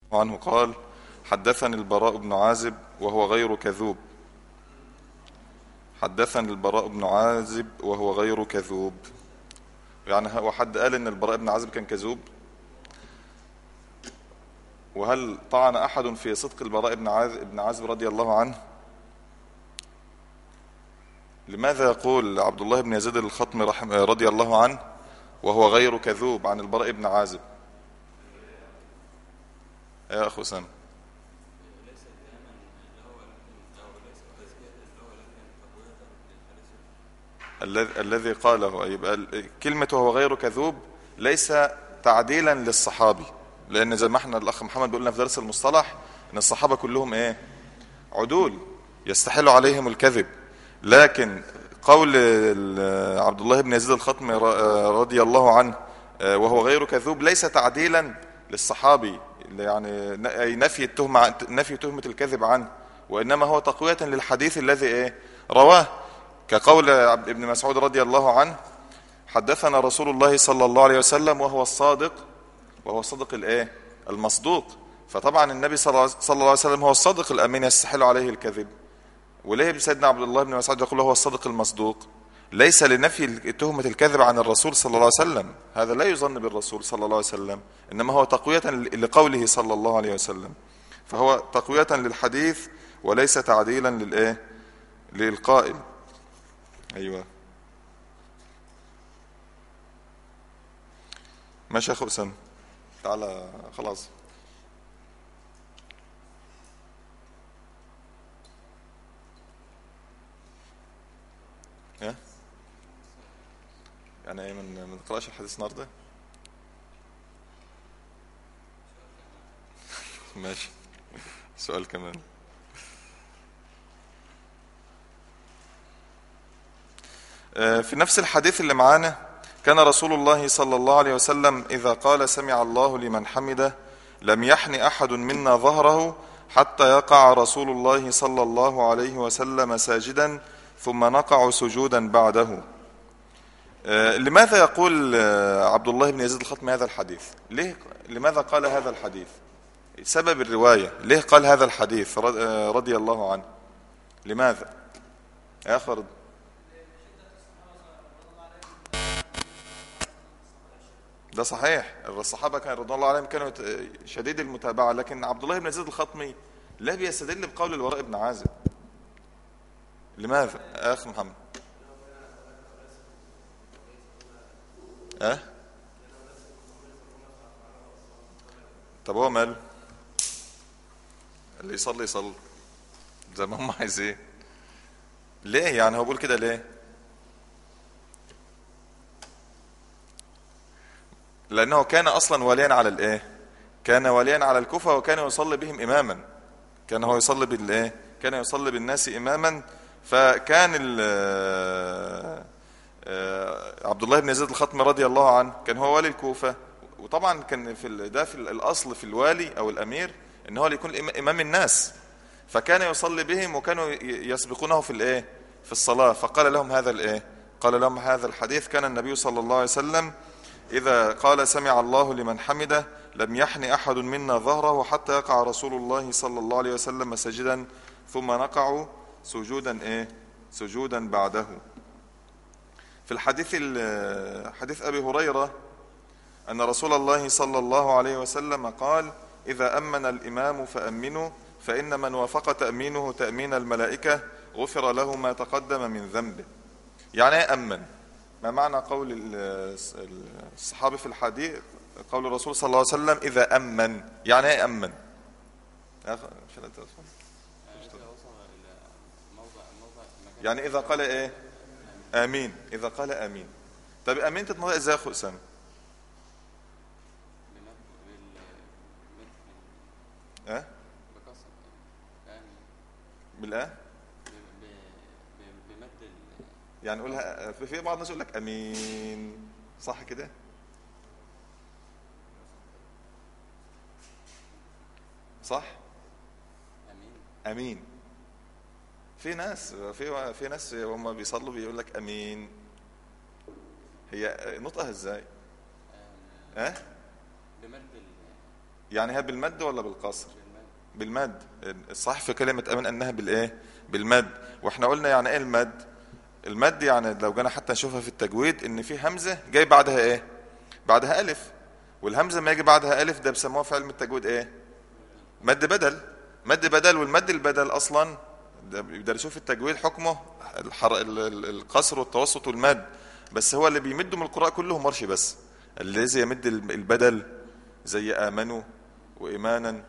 عنه قال: حدثني البراء بن عازب وهو غير كذوب. حدثني البراء بن عازب وهو غير كذوب. يعني هو حد قال ان البراء بن عازب كان كذوب؟ وهل طعن احد في صدق البراء بن عازب رضي الله عنه؟ لماذا يقول عبد الله بن يزيد الخطمي رضي الله عنه وهو غير كذوب عن البراء بن عازب؟ يا اخو سام، الذي قاله يبقى كلمة وهو غير كذوب ليس تعديلا للصحابي، لان زي ما احنا الاخ محمد بيقول لنا في درس المصطلح ان الصحابة كلهم ايه؟ عدول، يستحيل عليهم الكذب. لكن قول عبد الله بن يزيد الخطمي رضي الله عنه وهو غير كذوب ليس تعديلا للصحابي، يعني أي نفي تهمة الكذب عنه، وإنما هو تقوية للحديث الذي رواه، كقول ابن مسعود رضي الله عنه: حدثنا رسول الله صلى الله عليه وسلم وهو الصادق المصدوق. فطبعا النبي صلى الله عليه وسلم هو الصادق الأمين يستحيل عليه الكذب. وليه سيدنا عبد الله بن مسعود يقول هو الصادق المصدوق؟ ليس لنفي تهمة الكذب عن الرسول صلى الله عليه وسلم، هذا لا يظن بالرسول صلى الله عليه وسلم، إنما هو تقوية لقوله صلى الله عليه وسلم. فهو تقوية للحديث وليس تعديلا للقائل. أيوة، ماشي يا أخو أسامة، تعالى خلاص. إيه؟ يعني ايه من نقراش الحديث النهارده؟ ماشي، سؤال كمان. في نفس الحديث اللي معانا: كان رسول الله صلى الله عليه وسلم إذا قال سمع الله لمن حمده لم يحن أحد منا ظهره حتى يقع رسول الله صلى الله عليه وسلم ساجدا ثم نقع سجودا بعده. لماذا يقول عبد الله بن يزيد الخطمي هذا الحديث؟ لماذا قال هذا الحديث؟ سبب الرواية، ليه قال هذا الحديث رضي الله عنه؟ لماذا يا أخي؟ ده صحيح، الصحابة كان رضي الله عليهم كانوا شديد المتابعة، لكن عبد الله بن زيد الخطمي لا بيستدل بقول البراء بن عازب. لماذا يا أخي محمد؟ أه؟ طب هو ماله؟ اللي يصلي يصلي زي ما هم عايزين. ليه يعني هو بيقول كده ليه؟ لأنه كان أصلا واليا على كان واليا على الكوفة، وكان يصلي بهم إماما. كان هو يصلي كان يصلي بالناس إماما. فكان عبد الله بن يزيد الخطمي رضي الله عنه كان هو والي الكوفة، وطبعا كان في الأصل في الوالي أو الأمير إن هو اللي يكون إمام الناس. فكان يصلي بهم وكانوا يسبقونه في الصلاة. فقال لهم قال لهم هذا الحديث: كان النبي صلى الله عليه وسلم إذا قال سمع الله لمن حمده لم يحن أحد منا ظهره حتى يقع رسول الله صلى الله عليه وسلم سجدا ثم نقع سجودا بعده. في حديث أبي هريرة أن رسول الله صلى الله عليه وسلم قال: إذا أمن الإمام فأمنوا فإن من وافق تأمينه تأمين الملائكة غفر له ما تقدم من ذنبه. يعني ايه أمن؟ ما معنى قول الصحابي في الحديث؟ قول الرسول صلى الله عليه وسلم: إذا أمن، يعني ايه أمن؟ يعني إذا قال آمين، إذا قال آمين. طب آمين تتنطق إزاي يا أخو أسامة؟ أه؟ بالآه؟ يعني قولها. في بعض الناس يقول لك أمين، صح كده؟ صح؟ أمين. في ناس هم بيصلوا بيقول لك أمين. هي نطقها ازاي؟ ها؟ يعني هي بالمد ولا بالقصر؟ بالمد. الصح في كلمة امين انها بالايه؟ بالمد. واحنا قلنا يعني ايه المد؟ المد يعني لو جينا حتى نشوفها في التجويد ان في همزة جاي بعدها ايه؟ بعدها الف. والهمزة ما يجي بعدها الف ده بيسموها في علم التجويد ايه؟ مد بدل. مد بدل. والمد البدل اصلا ده بيدرسوه في التجويد حكمه القصر والتوسط والمد. بس هو اللي بيمدوا من القراء كلهم ورش بس. الذي يمد البدل زي امنوا وايمانا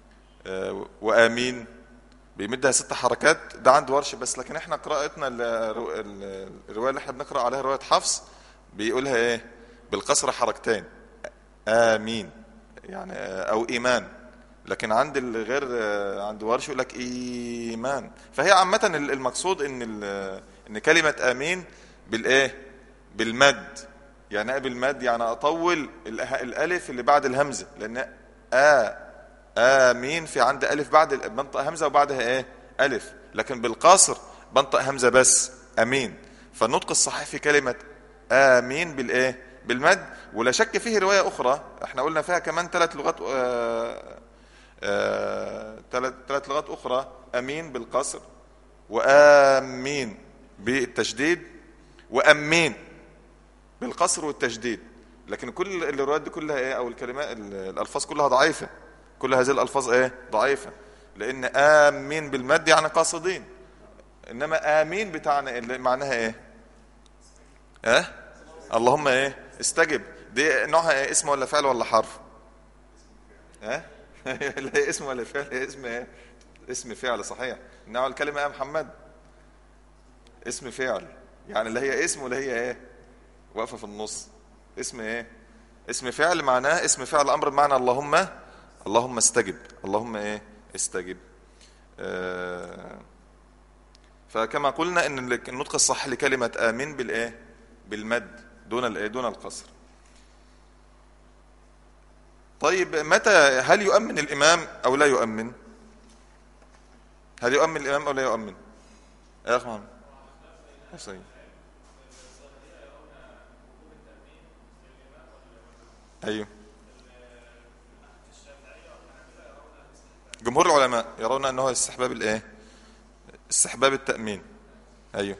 وامين بيمدها 6 حركات، ده عند ورش بس. لكن احنا قراءتنا الروايه اللي احنا بنقرا عليها روايه حفص بيقولها ايه؟ بالقصر حركتين، امين يعني او ايمان. لكن عند الغير عند ورش يقول لك ايمان. فهي عامه المقصود ان ان كلمه امين بالايه؟ بالمد. يعني ايه بالمد؟ يعني اطول الالف اللي بعد الهمزه، لان امين في عند الف بعد بنطق همزه وبعدها ايه؟ الف. لكن بالقصر بنطق همزه بس امين. فالنطق الصحيح في كلمه امين بالايه؟ بالمد. ولا شك فيه روايه اخرى احنا قلنا فيها كمان 3 لغات، 3 لغات اخرى: امين بالقصر، وامين بالتشديد، وامين بالقصر والتشديد. لكن كل الروايات دي كلها ايه؟ او الكلمات الالفاظ كلها ضعيفه. كل هذه الالفاظ ايه؟ ضعيفه. لان امين بالمد يعني قاصدين، انما امين بتاعنا اللي معناها ايه؟ اه اللهم ايه؟ استجب. دي نوعها ايه؟ اسم ولا فعل ولا حرف؟ ها لا هي اسم ولا فعل؟ هي اسم ايه؟ اسم فعل صحيح. انما الكلمه يا محمد اسم فعل، يعني لا هي اسم ولا هي ايه؟ واقفه في النص. اسم ايه؟ اسم فعل. معناه اسم فعل امر بمعنى اللهم. اللهم استجب. اللهم ايه؟ استجب. فكما قلنا ان النطق الصح لكلمه امين بالايه؟ بالمد دون الايه؟ دون القصر. طيب متى هل يؤمن الامام او لا يؤمن؟ هل يؤمن الامام او لا يؤمن يا اخ محمد حسين؟ ايوه. جمهور العلماء يرون انه استحباب الايه؟ استحباب التأمين. ايوه.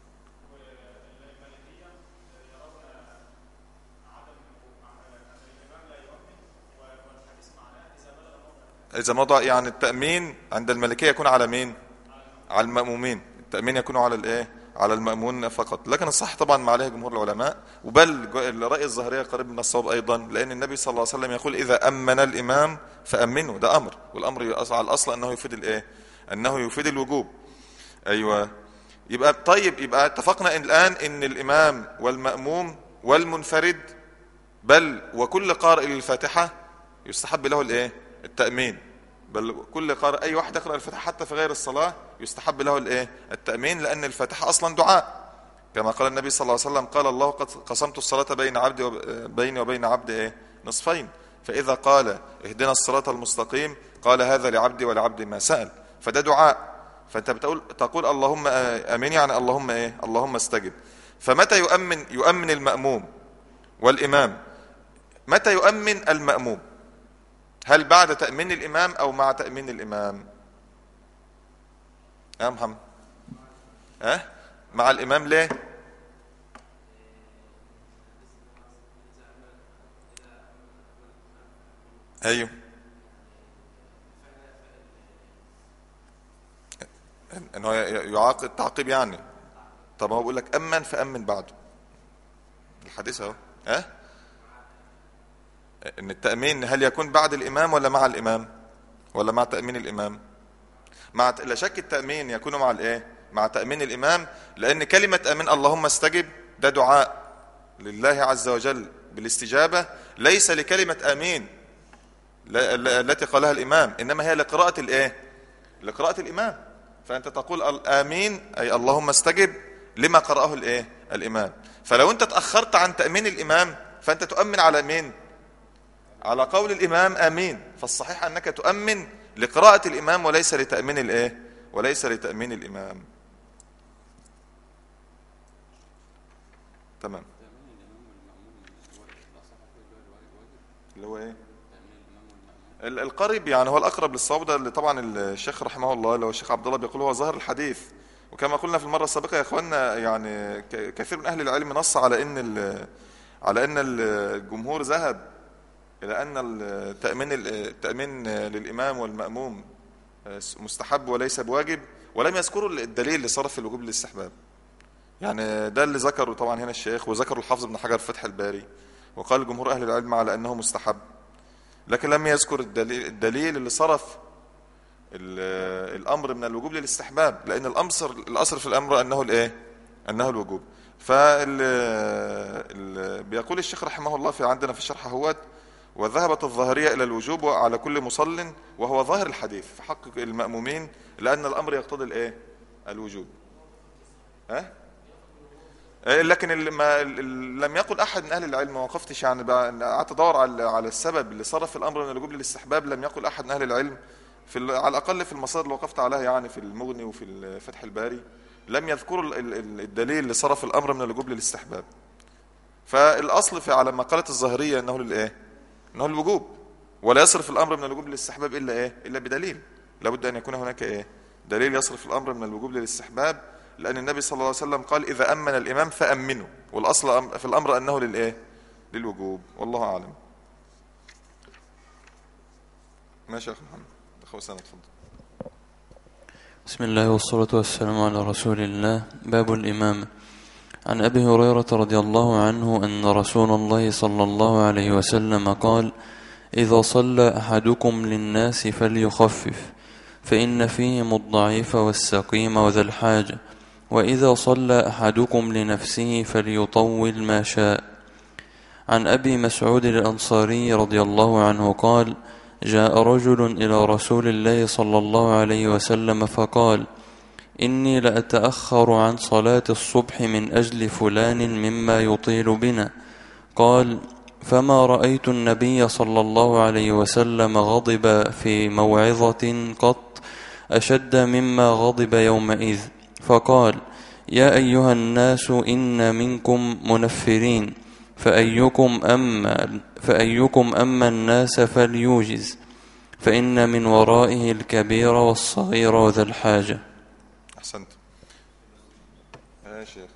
اذا مضى يعني التأمين عند الملكية يكون على مين؟ على المأمومين. التأمين يكون على الايه؟ على المأمون فقط. لكن الصح طبعا ما عليه جمهور العلماء، وبل الرأي الظاهرية قريب من الصواب ايضا، لان النبي صلى الله عليه وسلم يقول اذا أمن الامام فأمنوا. ده امر، والامر على الاصل انه يفيد الايه؟ انه يفيد الوجوب. ايوه. يبقى طيب، يبقى اتفقنا الان ان الامام والمأموم والمنفرد بل وكل قارئ للفاتحة يستحب له الايه؟ التأمين. بل كل قارئ اي واحد يقرأ الفاتحة حتى في غير الصلاة يستحب له الايه؟ التأمين، لان الفاتحة اصلا دعاء. كما قال النبي صلى الله عليه وسلم قال الله قد قسمت الصلاة بين عبدي بيني وبين عبدي ايه؟ نصفين. فاذا قال اهدنا الصراط المستقيم قال هذا لعبدي ولعبدي ما سأل. فده دعاء. فانت تقول اللهم امين يعني اللهم ايه؟ اللهم استجب. فمتى يؤمن المأموم والامام؟ متى يؤمن المأموم؟ هل بعد تأمين الإمام أو مع تأمين الإمام؟ يا محمد مع الإمام. ليه؟ أيوه. إنه يعاقب تعقيب يعني. طب هو بيقول لك أمن فأمن بعده. الحديث أهو. إن التأمين هل يكون بعد الإمام ولا مع الإمام ولا مع تأمين الإمام؟ لا شك التأمين يكون مع الإيه؟ مع تأمين الإمام. لأن كلمة أمين اللهم استجب ده دعاء لله عز وجل بالاستجابة، ليس لكلمة آمين التي قالها الإمام، إنما هي لقراءة الإيه؟ لقراءة الإمام. فأنت تقول آمين أي اللهم استجب لما قرأه الإيه؟ الإمام. فلو أنت تأخرت عن تأمين الإمام فأنت تؤمن على مين؟ على قول الإمام آمين. فالصحيح أنك تؤمن لقراءة الإمام وليس لتأمين الإيه؟ وليس لتأمين الإمام. تمام. اللي هو إيه؟ القريب يعني هو الأقرب للصواب، ده اللي طبعا الشيخ رحمه الله اللي هو الشيخ عبد الله بيقول هو ظاهر الحديث. وكما قلنا في المرة السابقة يا إخواننا، يعني كثير من أهل العلم نص على أن الجمهور ذهب إلى أن التأمين للإمام والمأموم مستحب وليس بواجب، ولم يذكروا الدليل لصرف الوجوب للاستحباب. يعني ده اللي ذكره طبعا هنا الشيخ، وذكر الحافظ ابن حجر فتح الباري، وقال جمهور أهل العلم على أنه مستحب، لكن لم يذكر الدليل اللي صرف الأمر من الوجوب للاستحباب، لأن الأصل في الأمر أنه الوجوب. بيقول الشيخ رحمه الله في عندنا في الشرح هوت: وذهبت الظاهرية إلى الوجوب على كل مصل، وهو ظاهر الحديث في حق المأمومين، لأن الأمر يقتضي الوجوب. لكن لم يقل أحد من أهل العلم، ما وقفتش يعني قعدت أدور على السبب اللي صرف الأمر من الوجوب للاستحباب، لم يقل أحد من أهل العلم على الأقل في المصادر اللي وقفت عليها، يعني في المغني وفي فتح الباري، لم يذكروا الدليل اللي صرف الأمر من الوجوب للاستحباب. فالأصل على مقالة الظاهرية أنه الوجوب، ولا يصرف الأمر من الوجوب للاستحباب إلا بدليل. لابد أن يكون هناك دليل يصرف الأمر من الوجوب للاستحباب، لأن النبي صلى الله عليه وسلم قال: إذا أمن الإمام فأمنوا، والأصل في الأمر أنه للوجوب، والله أعلم. ماشي يا أخي محمد، أخوة سنة اتفضل. بسم الله والصلاة والسلام على رسول الله. باب الإمامة. عن أبي هريرة رضي الله عنه أن رسول الله صلى الله عليه وسلم قال: إذا صلى أحدكم للناس فليخفف، فإن فيهم الضعيف والسقيم وذا الحاجة، وإذا صلى أحدكم لنفسه فليطول ما شاء. عن أبي مسعود الأنصاري رضي الله عنه قال: جاء رجل إلى رسول الله صلى الله عليه وسلم فقال: إني لأتأخر عن صلاة الصبح من أجل فلان مما يطيل بنا. قال: فما رأيت النبي صلى الله عليه وسلم غضب في موعظة قط أشد مما غضب يومئذ، فقال: يا أيها الناس إن منكم منفرين، فأيكم أما الناس فليوجز، فإن من ورائه الكبير والصغير وذا الحاجة. أحسنت يا شيخ.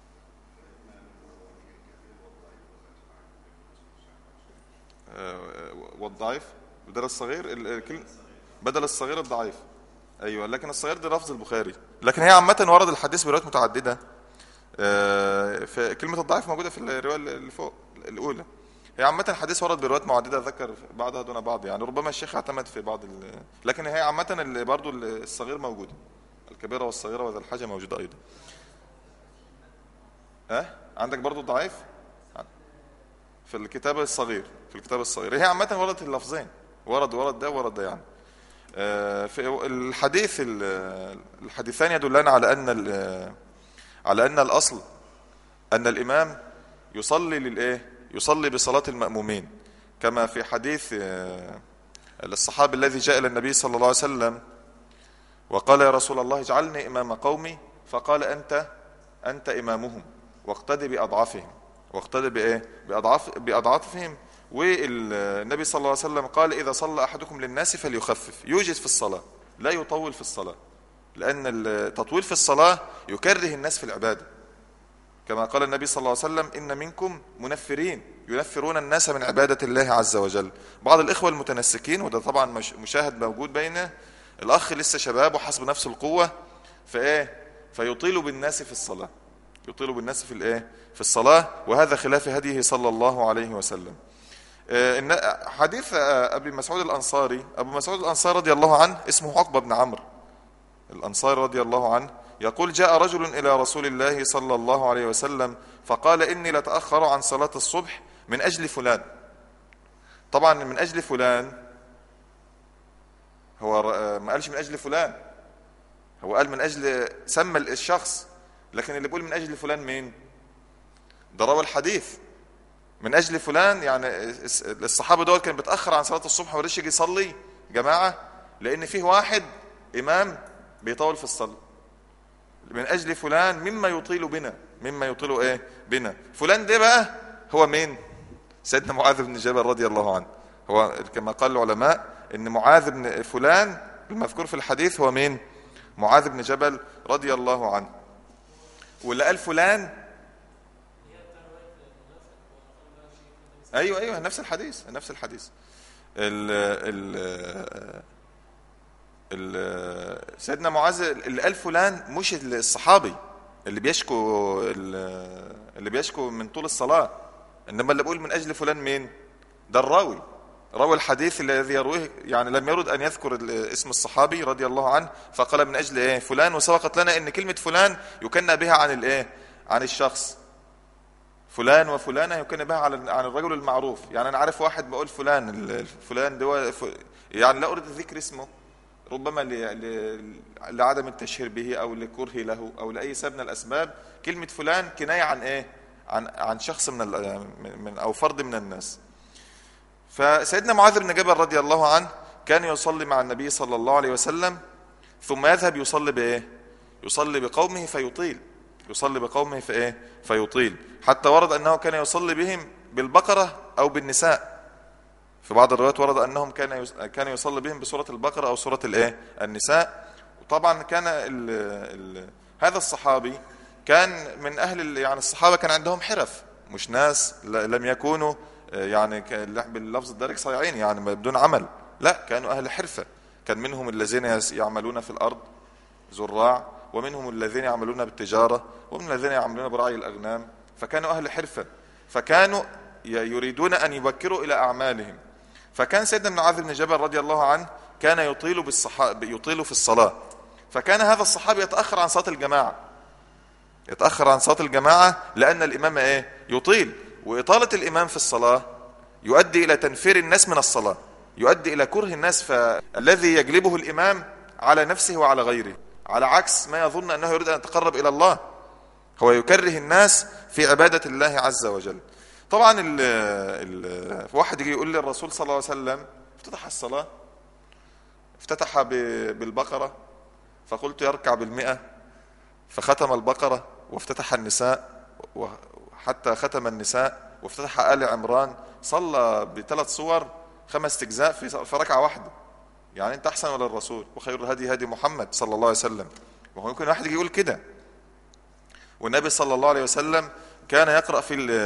والضعيف بدل الصغير، بدل الصغير الضعيف. أيوة، لكن الصغير ده لفظ البخاري، لكن هي عامة ورد الحديث بروايات متعددة. في كلمة الضعيف موجودة في الرواية اللي فوق الأولى. هي عامة الحديث ورد بروايات معددة، ذكر بعضها دون بعض، يعني ربما الشيخ اعتمد في بعض لكن هي عامة برضو الصغير موجود، الكبيرة والصغيرة وذا الحاجة موجودة أيضا. عندك برضو الضعيف في الكتاب الصغير، هي عامة وردت اللفظين، ورد ده ورد ده يعني. في الحديثان يدلان على أن الأصل أن الإمام يصلي بصلاة المأمومين، كما في حديث الصحابي الذي جاء إلى النبي صلى الله عليه وسلم وقال: يا رسول الله اجعلني إمام قومي، فقال: أنت إمامهم، واقتدي بأضعافهم. بأضعافهم. والنبي صلى الله عليه وسلم قال: إذا صلى أحدكم للناس فليخفف، يوجد في الصلاة، لا يطول في الصلاة، لأن التطويل في الصلاة يكره الناس في العبادة، كما قال النبي صلى الله عليه وسلم: إن منكم منفرين ينفرون الناس من عبادة الله عز وجل. بعض الإخوة المتنسكين، وده طبعا مشاهد موجود بين الأخ لسه شباب وحسب نفسه القوة، فيطيل بالناس في الصلاة، في الصلاة، وهذا خلاف هديه صلى الله عليه وسلم. حديث أبو مسعود الأنصاري رضي الله عنه، اسمه عقبة بن عمرو الأنصاري رضي الله عنه، يقول: جاء رجل إلى رسول الله صلى الله عليه وسلم فقال: إني لتأخر عن صلاة الصبح من أجل فلان. طبعا من أجل فلان، هو ما قالش من أجل فلان، هو قال من أجل، سمى الشخص، لكن اللي بيقول من أجل فلان مين؟ ده راوي الحديث. من أجل فلان يعني الصحابة دول كان بيتأخر عن صلاة الصبح ورش يجي يصلي جماعة، لأن فيه واحد إمام بيطول في الصلاة. من أجل فلان مما يطيل بنا. فلان ده بقى هو مين؟ سيدنا معاذ بن جبل رضي الله عنه. هو كما قال العلماء ان معاذ بن فلان المذكور في الحديث هو مين؟ معاذ بن جبل رضي الله عنه. واللي قال فلان ايوه نفس الحديث سيدنا معاذ اللي قال فلان مش الصحابي اللي بيشكو من طول الصلاة، انما اللي بقول من اجل فلان مين؟ ده الراوي، روى الحديث الذي يرويه، يعني لم يرد ان يذكر اسم الصحابي رضي الله عنه، فقال من اجل ايه؟ فلان. وسبقت لنا ان كلمة فلان يكنى بها عن الايه؟ عن الشخص. فلان وفلانة يكنى بها عن الرجل المعروف. يعني انا عارف واحد بقول فلان ده يعني لا اريد ذكر اسمه، ربما لعدم التشهير به او لكره له او لاي سبب من الاسباب. كلمة فلان كناية عن ايه؟ عن شخص من او فرد من الناس. فسيدنا معاذ بن جبل رضي الله عنه كان يصلي مع النبي صلى الله عليه وسلم، ثم يذهب يصلي بايه؟ يصلي بقومه فيطيل، حتى ورد انه كان يصلي بهم بالبقرة او بالنساء. في بعض الروايات ورد انهم كان يصلي بهم بسورة البقرة او سورة الايه؟ النساء. وطبعا كان هذا الصحابي كان من اهل يعني الصحابة كان عندهم حرف، مش ناس لم يكونوا يعني باللفظ الدارج صايعين يعني بدون عمل، لا كانوا اهل حرفة. كان منهم الذين يعملون في الارض زراع، ومنهم الذين يعملون بالتجارة، ومن الذين يعملون برعي الاغنام، فكانوا اهل حرفة، فكانوا يريدون ان يبكروا الى اعمالهم. فكان سيدنا معاذ بن جبل رضي الله عنه كان يطيل في الصلاة. فكان هذا الصحابي يتأخر عن صلاة الجماعة لأن الإمام ايه؟ يطيل. وإطالة الإمام في الصلاة يؤدي إلى تنفير الناس من الصلاة، يؤدي إلى كره الناس، فالذي يجلبه الإمام على نفسه وعلى غيره، على عكس ما يظن أنه يريد أن يتقرب إلى الله، هو يكره الناس في عبادة الله عز وجل. طبعا واحد يجي يقول لي الرسول صلى الله عليه وسلم افتتح الصلاة افتتح بالبقرة، فقلت يركع بالمئة، فختم البقرة وافتتح النساء حتى ختم النساء وافتتح آل عمران، صلى ب3 صور 5 أجزاء في ركعة واحدة. يعني انت احسن ولا الرسول؟ وخير الهدي هدي محمد صلى الله عليه وسلم. وهو يمكن واحد يجي يقول كده. والنبي صلى الله عليه وسلم كان يقرأ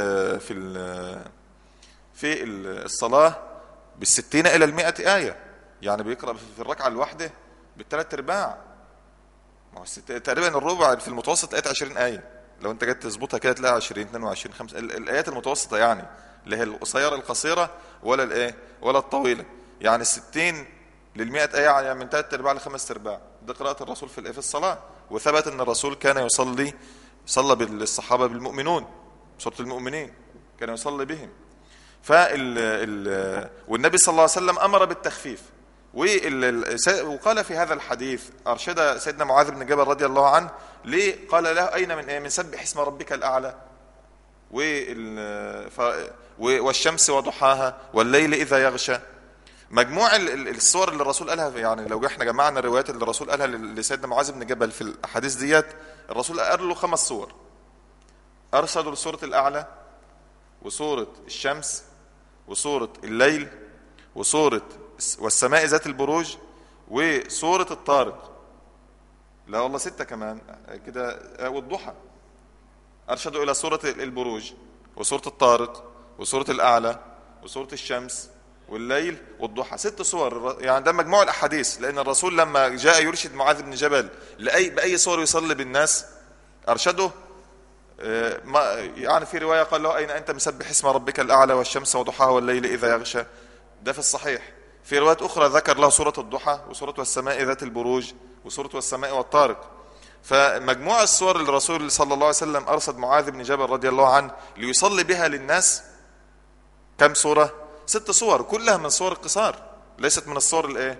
في الصلاة 60 إلى 100 آية، يعني بيقرأ في الركعة الواحدة ب3/4، ما هو تقريبا الربع في المتوسط آيات 20 آية، لو انت جيت تظبطها كده تلاقي 20 22 5 الآيات المتوسطة، يعني اللي هي القصيرة ولا الطويلة، يعني 60 لل100 آية، يعني من 3/4 ل5/4. ده قراءة الرسول في الصلاة. وثبت ان الرسول كان صلى بالصحابة بالمؤمنون، سورة المؤمنين كان يصلي بهم. والنبي صلى الله عليه وسلم أمر بالتخفيف. وقال في هذا الحديث أرشد سيدنا معاذ بن جبل رضي الله عنه ليه؟ قال له أين من سبح اسم ربك الأعلى والشمس وضحاها والليل إذا يغشى. مجموع الصور اللي الرسول قالها، يعني لو احنا جمعنا الروايات اللي الرسول قالها لسيدنا معاذ بن جبل في الأحاديث ديت، الرسول قال له 5 صور، أرشدوا لسورة الأعلى وسورة الشمس وسورة الليل وسورة والسماء ذات البروج وسورة الطارق، لا والله 6 كمان كده، والضحى. أرشدوا إلى سورة البروج وسورة الطارق وسورة الأعلى وسورة الشمس والليل والضحى، 6 صور. يعني ده مجموع الأحاديث، لأن الرسول لما جاء يرشد معاذ بن جبل بأي صور يصلي بالناس أرشده. يعني في رواية قال له أين أنت مسبح اسم ربك الأعلى والشمس وضحاها والليل إذا يغشى، ده في الصحيح. في رواية أخرى ذكر له سورة الضحى وسورة والسماء ذات البروج وسورة والسماء والطارق. فمجموع الصور اللي الرسول صلى الله عليه وسلم أرشد معاذ بن جبل رضي الله عنه ليصلي بها للناس كم صورة؟ 6 صور، كلها من صور القصار، ليست من الصور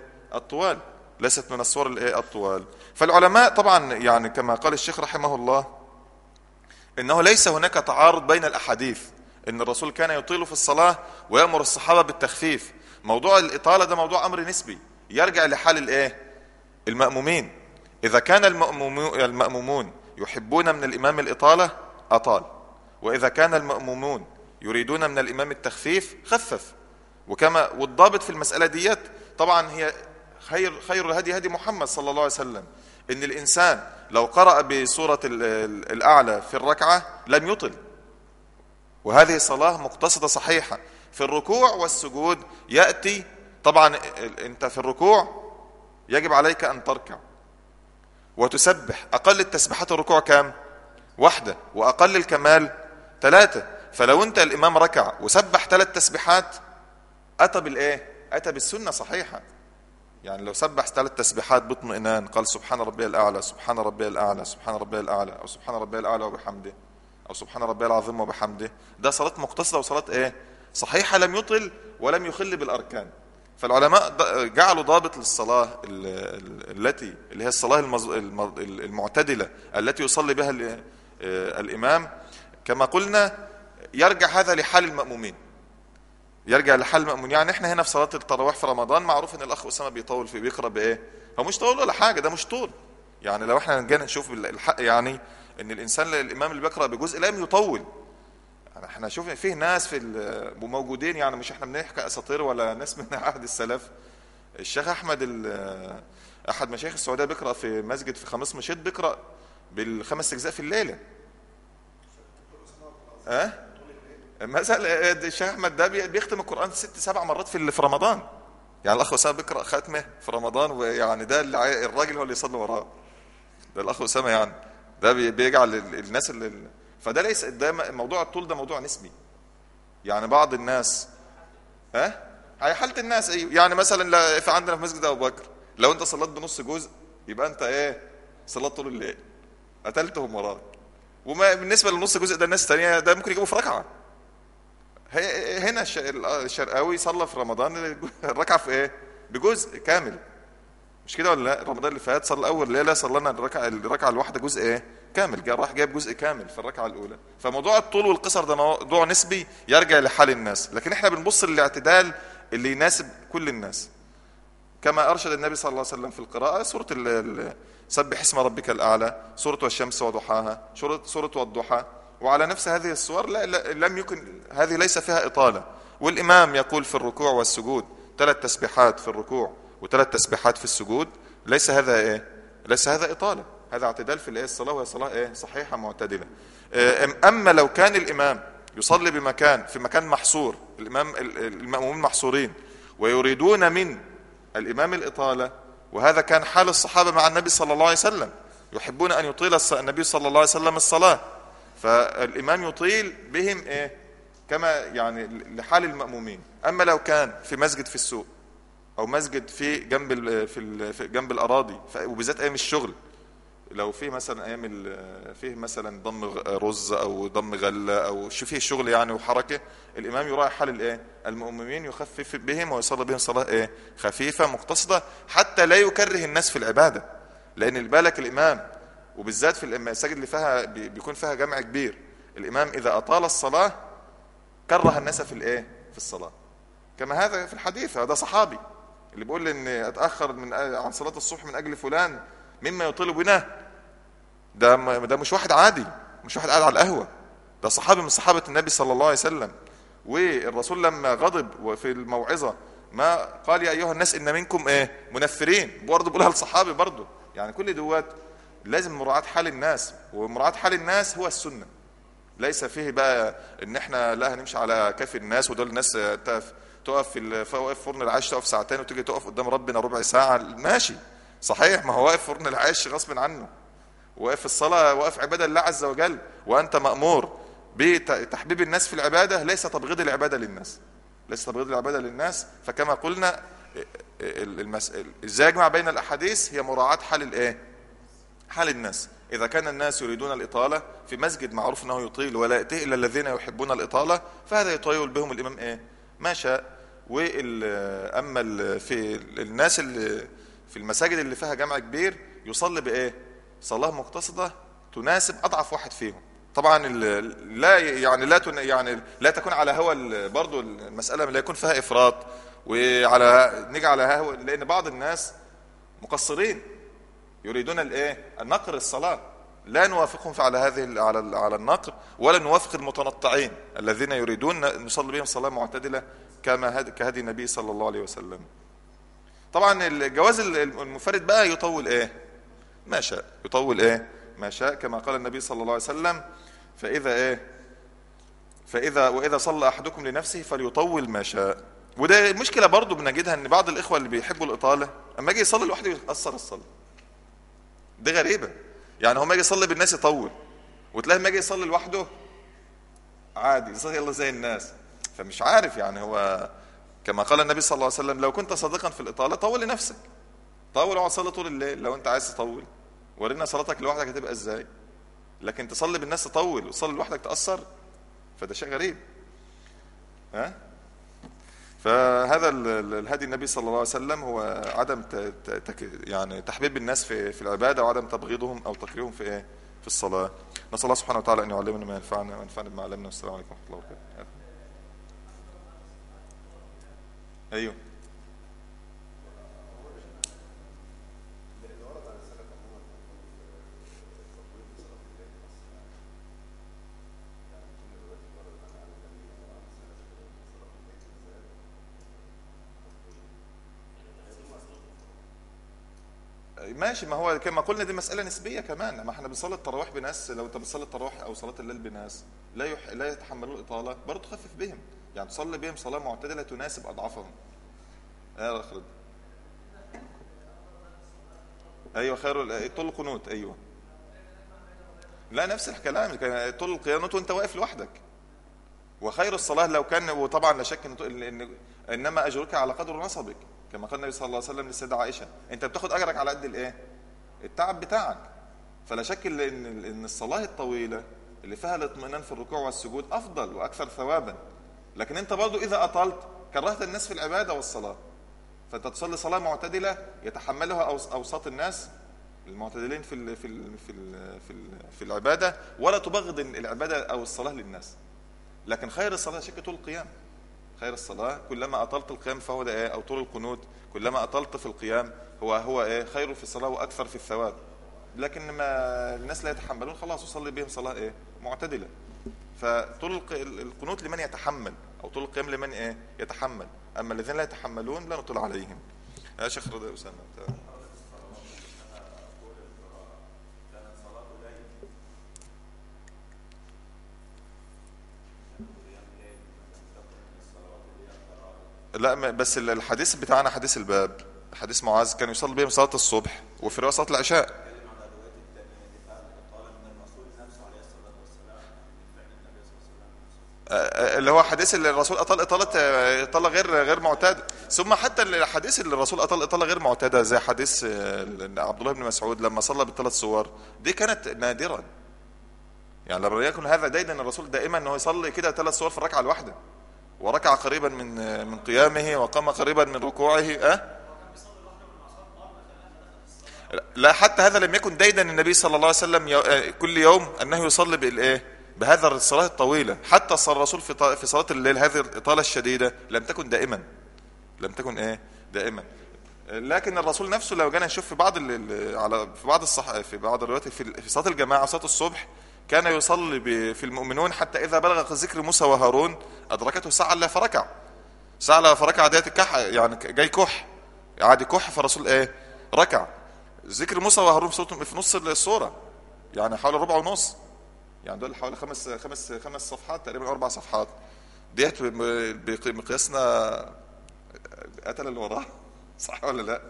الطوال. فالعلماء طبعا يعني كما قال الشيخ رحمه الله إنه ليس هناك تعارض بين الأحاديث، إن الرسول كان يطيل في الصلاة ويأمر الصحابة بالتخفيف. موضوع الإطالة ده موضوع أمر نسبي يرجع لحال المأمومين. إذا كان المأمومون يحبون من الإمام الإطالة أطال، وإذا كان المأمومون يريدون من الإمام التخفيف خفف. والضابط في المسألة ديت طبعا هي خير الهدي هدي محمد صلى الله عليه وسلم، ان الانسان لو قرأ بسورة الاعلى في الركعة لم يطل، وهذه صلاة مقتصدة صحيحة. في الركوع والسجود يأتي طبعا انت في الركوع يجب عليك ان تركع وتسبح. اقل التسبيحات الركوع كام؟ واحدة، واقل الكمال 3. فلو انت الامام ركع وسبح 3 تسبيحات اتى بالايه؟ اتى بالسنة صحيحة. يعني لو سبح 3 تسبيحات باطمئنان، قال سبحان ربي الاعلى، سبحان ربي الاعلى، سبحان ربي الاعلى، او سبحان ربي الاعلى وبحمده، او سبحان ربي العظيم وبحمده، ده صلاة مقتصدة وصلاة ايه؟ صحيحة، لم يطل ولم يخل بالاركان. فالعلماء جعلوا ضابط للصلاة التي اللي هي الصلاة المعتدلة التي يصلي بها الامام، كما قلنا يرجع هذا لحال المأمومين، يرجع لحال المأمون. يعني احنا هنا في صلاة التراويح في رمضان معروف ان الاخ اسامه بيطول في بيقرأ بايه؟ هو مش طول ولا حاجة، ده مش طول. يعني لو احنا جينا نشوف الحق، يعني ان الانسان الامام اللي بيقرأ بجزء لم يطول. يعني احنا شوف فيه ناس في موجودين، يعني مش احنا بنحكي اساطير ولا ناس من عهد السلف. الشيخ احمد احد مشايخ السعوديه بيقرأ في مسجد في خميس مشيط، بيقرأ ب5 اجزاء في الليله. مثلا الشيخ احمد ده بيختم القران 6-7 مرات في رمضان. يعني الاخ اسامه بيقرا ختمه في رمضان، ويعني ده الراجل هو اللي يصلي وراه، ده الاخ اسامه. يعني ده بيجعل الناس فده ليس ده موضوع الطول، ده موضوع نسبي. يعني بعض الناس هي حاله الناس. ايوه، يعني مثلا في عندنا في مسجد ابو بكر لو انت صليت بنص جزء يبقى انت ايه؟ صليت طول الليل، قتلتهم وراك. وما بالنسبه للنص جزء ده الناس الثانيه ده ممكن يجيبوا في ركعه. هنا الشرقاوي صلى في رمضان الركعه في ايه؟ بجزء كامل، مش كده ولا لا؟ رمضان اللي فات صلى اول ليله صلينا الركعه الواحده جزء ايه؟ كامل. راح جايب جزء كامل في الركعه الاولى. فموضوع الطول والقصر ده موضوع نسبي يرجع لحال الناس، لكن احنا بنبص للاعتدال اللي يناسب كل الناس، كما ارشد النبي صلى الله عليه وسلم في القراءه. سوره سبح اسم ربك الاعلى، سوره والشمس وضحاها، سوره والضحى، وعلى نفس هذه الصور لم يكن هذه ليس فيها اطاله. والامام يقول في الركوع والسجود 3 تسبيحات في الركوع و3 تسبيحات في السجود، ليس هذا ايه؟ ليس هذا اطاله، هذا اعتدال في الايه؟ الصلاه، وهي صلاه ايه؟ صحيحه معتدله. اما لو كان الامام يصلي في مكان محصور، المأمومين محصورين ويريدون من الامام الاطاله، وهذا كان حال الصحابه مع النبي صلى الله عليه وسلم، يحبون ان يطيل النبي صلى الله عليه وسلم الصلاه، فالامام يطيل بهم ايه؟ كما يعني لحال المأمومين. اما لو كان في مسجد في السوق، او مسجد في جنب الاراضي، وبالذات ايام الشغل، لو في مثلا ايام فيه مثلا ضم رز او ضم غله او فيه شغل يعني وحركه، الامام يراعي حال الايه؟ المؤمنين، يخفف بهم ويصلي بهم صلاه ايه؟ خفيفه مقتصده، حتى لا يكره الناس في العباده. لان بالك الامام، وبالذات في المساجد اللي فيها بيكون فيها جمع كبير، الامام اذا اطال الصلاه كره الناس في الايه؟ في الصلاه. كما هذا في الحديث، هذا صحابي اللي بيقول ان اتاخر عن صلاه الصبح من اجل فلان مما يطيل بنا. ده مش واحد عادي، مش واحد قاعد على القهوه، ده صحابي من صحابه النبي صلى الله عليه وسلم. والرسول لما غضب وفي الموعظه ما قال يا ايها الناس ان منكم ايه؟ منفرين، برضه بيقولها للصحابي برضه. يعني كل دوات لازم مراعاه حال الناس، ومراعاه حال الناس هو السنه. ليس فيه بقى ان احنا لا هنمشي على كف الناس، ودول الناس تقف في فرن العيش تقف ساعتين، وتيجي تقف قدام ربنا ربع ساعه، ماشي صحيح، ما هو واقف فرن العيش غصب عنه، واقف في الصلاه، واقف عباده لله عز وجل، وانت مأمور بتحبيب الناس في العباده، ليس تبغيض العباده للناس، ليس تبغيض العباده للناس. فكما قلنا ازاي اجمع بين الاحاديث؟ هي مراعاه حال الايه؟ حال الناس. اذا كان الناس يريدون الاطاله في مسجد معروف انه يطيل ولا ياتي الا الذين يحبون الاطاله، فهذا يطيل بهم الامام ايه؟ ما شاء. اما في الناس اللي في المساجد اللي فيها جمع كبير يصلي بايه؟ صلاه مقتصده تناسب اضعف واحد فيهم. طبعا لا تكون على هوى، برضو المساله لا يكون فيها افراط نيجي على هوى، لان بعض الناس مقصرين يريدون الايه؟ النقر الصلاه، لا نوافقهم على هذه على النقر، ولا نوافق المتنطعين الذين يريدون نصلي بهم صلاه معتدله كهدي النبي صلى الله عليه وسلم. طبعا الجواز المنفرد بقى يطول ايه ما شاء، يطول ايه ما شاء، كما قال النبي صلى الله عليه وسلم: وإذا صلى أحدكم لنفسه فليطول ما شاء. وده مشكلة برضو بنجدها، ان بعض الإخوة اللي بيحبوا الإطالة اما يجي يصلي لوحده يقصر الصلاة. دي غريبة، يعني هو ما يجي يصلي بالناس يطول، وتلاقيه ما يجي يصلي لوحده عادي يصلي يلا زي الناس. فمش عارف يعني، هو كما قال النبي صلى الله عليه وسلم: لو كنت صادقا في الإطالة طول لنفسك، طول اقعد صلي طول الليل لو انت عايز تطول، ورينا صلاتك لوحدك هتبقى ازاي. لكن تصلي بالناس تطول وتصلي لوحدك تأثر، فده شيء غريب. ها؟ فهذا الهدي النبي صلى الله عليه وسلم هو عدم يعني تحبيب الناس في العبادة، وعدم تبغيضهم أو تكريههم في ايه في الصلاة. نسأل الله سبحانه وتعالى أن يعلمنا ما ينفعنا وينفعنا بما علمنا. والسلام عليكم ورحمة الله وبركاته. أيوه. ماشي، ما هو كما قلنا دي مسألة نسبية كمان. ما احنا بنصلي التراويح بناس، لو انت بتصلي التراويح او صلاة الليل بناس لا يتحملون الإطالة، برضه تخفف بهم، يعني تصلي بهم صلاة معتدلة تناسب أضعافهم. اخرج. ايوه، خير طول القنوت. ايوه، لا نفس الكلام، طول القيامات وانت واقف لوحدك. وخير الصلاة لو كان، وطبعا لا شك ان انما اجرك على قدر نصبك، كما قال النبي صلى الله عليه وسلم للسيدة عائشة: انت بتاخد اجرك على قد الايه التعب بتاعك. فلا شك ان الصلاة الطويلة اللي فيها الاطمئنان في الركوع والسجود افضل واكثر ثوابا. لكن انت برضو اذا اطلت كرهت الناس في العبادة والصلاة. فانت تصلي صلاة معتدلة يتحملها اوساط الناس المعتدلين في العبادة، ولا تبغض العبادة او الصلاة للناس. لكن خير الصلاة شك طول القيام. خير الصلاة كلما أطلت القيام فهو ده أو طول القنوت كلما أطلت في القيام هو خير في الصلاة وأكثر في الثواب. لكن ما الناس لا يتحملون، خلاص يصلي بهم صلاة معتدلة. فطول القنوت لمن يتحمل، أو طول القيام لمن يتحمل. أما الذين لا يتحملون لا نطل عليهم. يا شيخ رضي أسامة. لا بس الحديث بتاعنا حديث الباب، حديث معاذ كان يصلي بهم صلاة الصبح وفي رواية صلاة العشاء. اللي هو حديث اللي الرسول أطال إطالة غير معتادة. ثم حتى الحديث اللي الرسول أطال إطالة غير معتادة زي حديث عبد الله بن مسعود لما صلى بالثلاث صور، دي كانت نادرا. يعني لما يكن هذا دايما الرسول دائما انه يصلي كده 3 صور في الركعة الواحدة، وركع قريبا من قيامه وقام قريبا من ركوعه. لا، حتى هذا لم يكن ديدا النبي صلى الله عليه وسلم كل يوم انه يصلي بهذا الصلاة الطويلة. حتى الرسول في صلاة الليل هذه الإطالة الشديدة لم تكن دائما، لم تكن دائما. لكن الرسول نفسه لو جينا نشوف في بعض الروايات في صلاة الجماعة صلاة الصبح كان يصلي في المؤمنون حتى إذا بلغ ذكر موسى وهارون أدركته ساعة لا فركع. ساعة لا فركع ديت الكح، يعني جاي كح عادي كح، فالرسول ركع. ذكر موسى وهارون في نص السورة، يعني حوالي ربع ونص، يعني دول حوالي خمس صفحات تقريبا، 4 صفحات. ديت بقياسنا قتل اللي وراه، صح ولا لا؟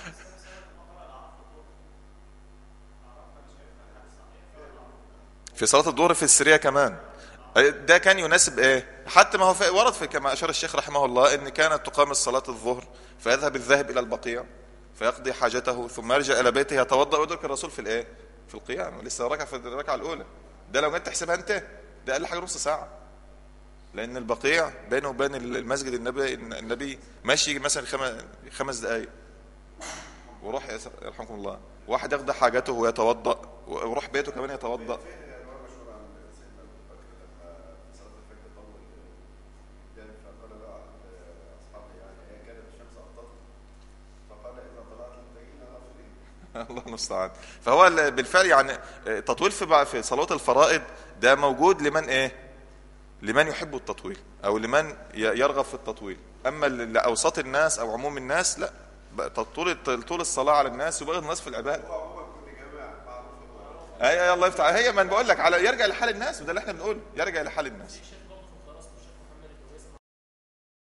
في صلاة الظهر في السرية كمان ده كان يناسب حتى ما هو ورد في كما أشار الشيخ رحمه الله ان كانت تقام الصلاة الظهر فيذهب الذاهب إلى البقيع فيقضي حاجته ثم يرجع إلى بيته يتوضأ ويدرك الرسول في القيام لسه ركع في الركعة الأولى. ده لو جيت تحسبها انت ده أقل حاجة نص ساعة، لأن البقيع بينه وبين المسجد النبي ماشي مثلا 5 دقايق، وروح يرحمكم الله واحد يقضي حاجته ويتوضأ ويروح بيته كمان يتوضأ. الله المستعان. فهو بالفعل يعني تطويل في صلوات الفرائض ده موجود لمن لمن يحب التطويل او لمن يرغب في التطويل. اما لاوساط الناس او عموم الناس لا، طول الصلاة على الناس وبغض الناس في العبادة. اي الله يفتح. هي ما بقول لك على يرجع لحال الناس، وده اللي احنا بنقوله، يرجع لحال الناس.